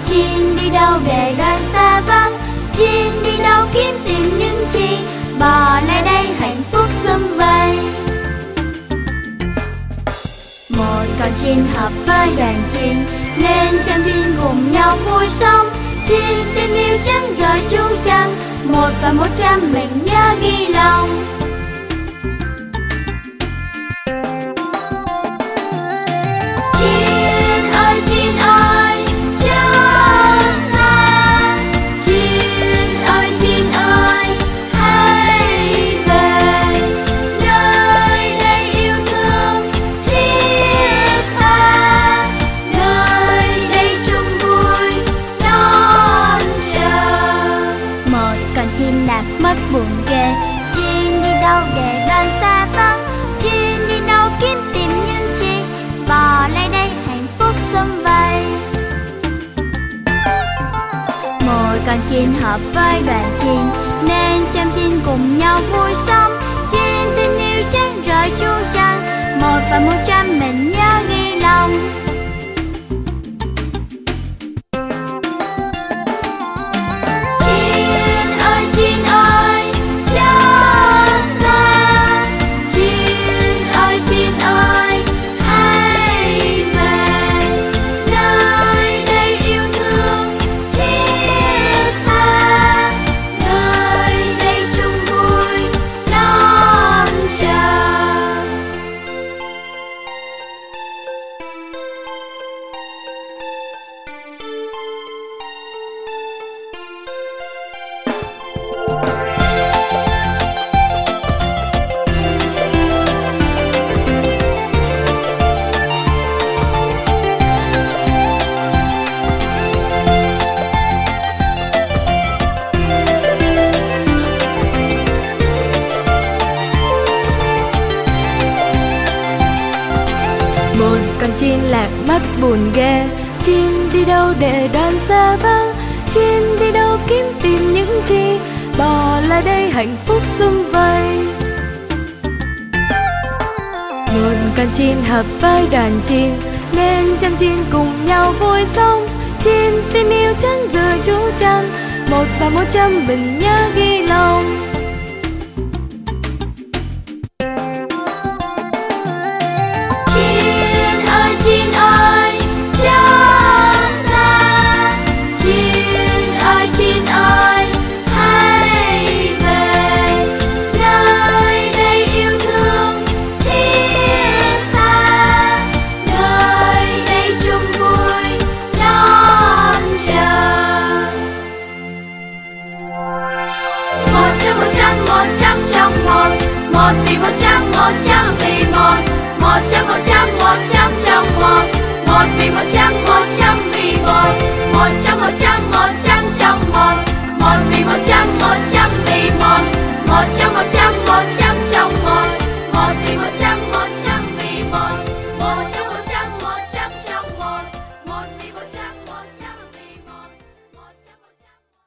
Chim đi đâu để đoàn xa vắng, chim đi đâu kiếm tìm những chi, bò lại đây hạnh phúc sum vầy. Một con chim hợp với đoàn chim, nên trăm chim cùng nhau vui sống. Chim tình yêu chẳng rời chú chăng, 1 và 100 mình nhớ ghi lòng. Chim ơi chớ xa, chim ơi hãy về, nơi đây yêu thương thiết tha, nơi đây chung vui đón chờ. Một con chim lạc mất buồn ghê, chim đi đâu để đoàn xa vắng, chim đi đâu kiếm tìm những chi, bò lại đây hạnh phúc sum vầy. Một con chim hợp với đoàn chim, nên trăm chim cùng nhau vui sống. Chim tình yêu chẳng rời chú chăng, 1 và 100 mình nhớ ghi lòng. Chim ơi chớ xa, chim ơi hãy về, nơi đây yêu thương thiết tha, nơi đây chung vui đón chờ. Một con chim lạc mất buồn ghê, chim đi đâu để đoàn xa vắng, chim đi đâu kiếm tìm những chi, bò lại đây hạnh phúc sum vầy. Một con chim hợp với đoàn chim, nên trăm chim cùng nhau vui sống. Chim tình yêu chẳng rời chú chăng, 1 và 100 mình nhớ ghi lòng. Chim ơi chớ xa, chim ơi hãy về, nơi đây yêu thương thiết tha, nơi đây chung vui đón chờ. 100 trong 1, 1 vì 100, 100 vì 1, 100 trong 1, 1 vì 100.